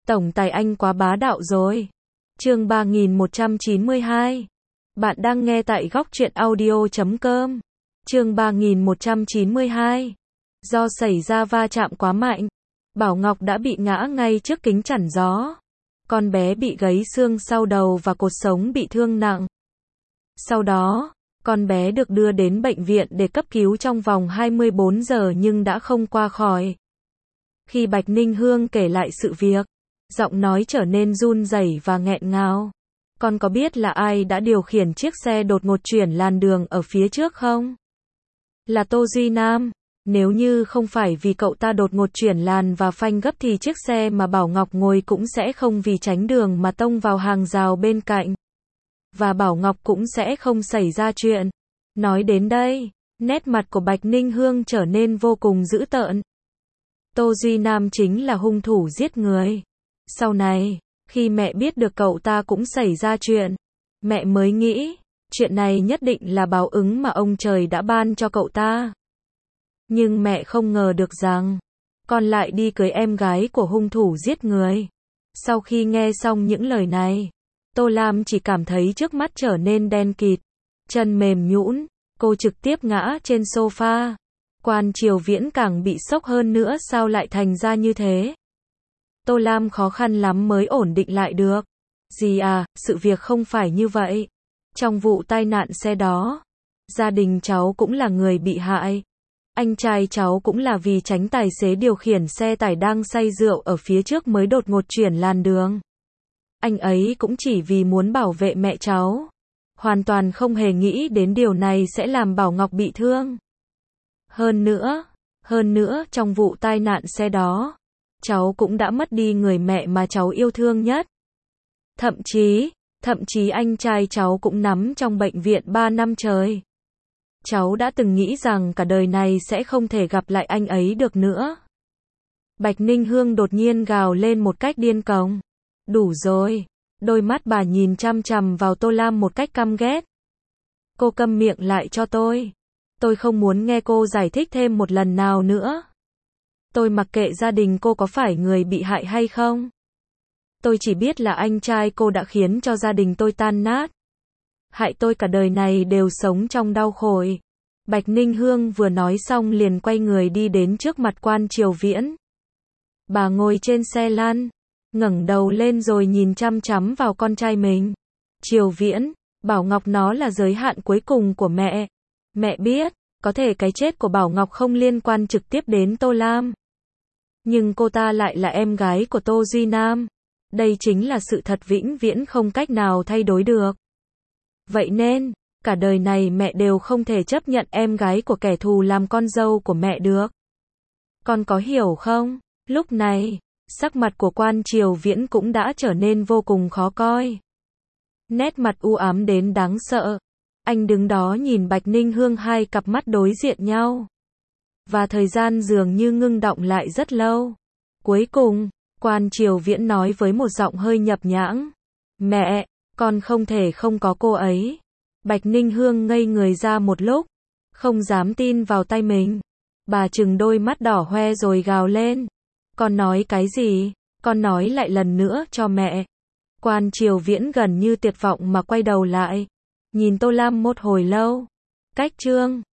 Tổng tài anh quá bá đạo rồi. Chương 3192. Bạn đang nghe tại góc truyện audio.com. Chương 3192. Do xảy ra va chạm quá mạnh, Bảo Ngọc đã bị ngã ngay trước kính chắn gió. Con bé bị gãy xương sau đầu và cột sống bị thương nặng. Sau đó, con bé được đưa đến bệnh viện để cấp cứu trong vòng 24 giờ nhưng đã không qua khỏi. Khi Bạch Ninh Hương kể lại sự việc, giọng nói trở nên run rẩy và nghẹn ngào. Con có biết là ai đã điều khiển chiếc xe đột ngột chuyển làn đường ở phía trước không? Là Tô Duy Nam. Nếu như không phải vì cậu ta đột ngột chuyển làn và phanh gấp thì chiếc xe mà Bảo Ngọc ngồi cũng sẽ không vì tránh đường mà tông vào hàng rào bên cạnh. Và Bảo Ngọc cũng sẽ không xảy ra chuyện. Nói đến đây, nét mặt của Bạch Ninh Hương trở nên vô cùng dữ tợn. Tô Duy Nam chính là hung thủ giết người. Sau này, khi mẹ biết được cậu ta cũng xảy ra chuyện, mẹ mới nghĩ, chuyện này nhất định là báo ứng mà ông trời đã ban cho cậu ta. Nhưng mẹ không ngờ được rằng, con lại đi cưới em gái của hung thủ giết người. Sau khi nghe xong những lời này, Tô Lam chỉ cảm thấy trước mắt trở nên đen kịt, chân mềm nhũn, cô trực tiếp ngã trên sofa. Quan Triều Viễn càng bị sốc hơn nữa, sao lại thành ra như thế? Tô Lam khó khăn lắm mới ổn định lại được. Dì à, sự việc không phải như vậy. Trong vụ tai nạn xe đó, gia đình cháu cũng là người bị hại. Anh trai cháu cũng là vì tránh tài xế điều khiển xe tải đang say rượu ở phía trước mới đột ngột chuyển làn đường. Anh ấy cũng chỉ vì muốn bảo vệ mẹ cháu. Hoàn toàn không hề nghĩ đến điều này sẽ làm Bảo Ngọc bị thương. Hơn nữa, trong vụ tai nạn xe đó, cháu cũng đã mất đi người mẹ mà cháu yêu thương nhất. Thậm chí anh trai cháu cũng nằm trong bệnh viện 3 năm trời. Cháu đã từng nghĩ rằng cả đời này sẽ không thể gặp lại anh ấy được nữa. Bạch Ninh Hương đột nhiên gào lên một cách điên cuồng. Đủ rồi. Đôi mắt bà nhìn chằm chằm vào Tô Lam một cách căm ghét. Cô câm miệng lại cho tôi. Tôi không muốn nghe cô giải thích thêm một lần nào nữa. Tôi mặc kệ gia đình cô có phải người bị hại hay không. Tôi chỉ biết là anh trai cô đã khiến cho gia đình tôi tan nát. Hại tôi cả đời này đều sống trong đau khổ. Bạch Ninh Hương vừa nói xong liền quay người đi đến trước mặt Quan Triều Viễn. Bà ngồi trên xe lăn, ngẩng đầu lên rồi nhìn chăm chăm vào con trai mình. Triều Viễn, Bảo Ngọc nó là giới hạn cuối cùng của mẹ. Mẹ biết, có thể cái chết của Bảo Ngọc không liên quan trực tiếp đến Tô Lam. Nhưng cô ta lại là em gái của Tô Duy Nam. Đây chính là sự thật vĩnh viễn không cách nào thay đổi được. Vậy nên, cả đời này mẹ đều không thể chấp nhận em gái của kẻ thù làm con dâu của mẹ được. Con có hiểu không? Lúc này, sắc mặt của Quan Triều Viễn cũng đã trở nên vô cùng khó coi. Nét mặt u ám đến đáng sợ. Anh đứng đó nhìn Bạch Ninh Hương, hai cặp mắt đối diện nhau. Và thời gian dường như ngưng đọng lại rất lâu. Cuối cùng, Quan Triều Viễn nói với một giọng hơi nhập nhãng. Mẹ, con không thể không có cô ấy. Bạch Ninh Hương ngây người ra một lúc, không dám tin vào tay mình. Bà trừng đôi mắt đỏ hoe rồi gào lên. Con nói cái gì? Con nói lại lần nữa cho mẹ. Quan Triều Viễn gần như tuyệt vọng mà quay đầu lại. Nhìn Tô Lam một hồi lâu. Cách chương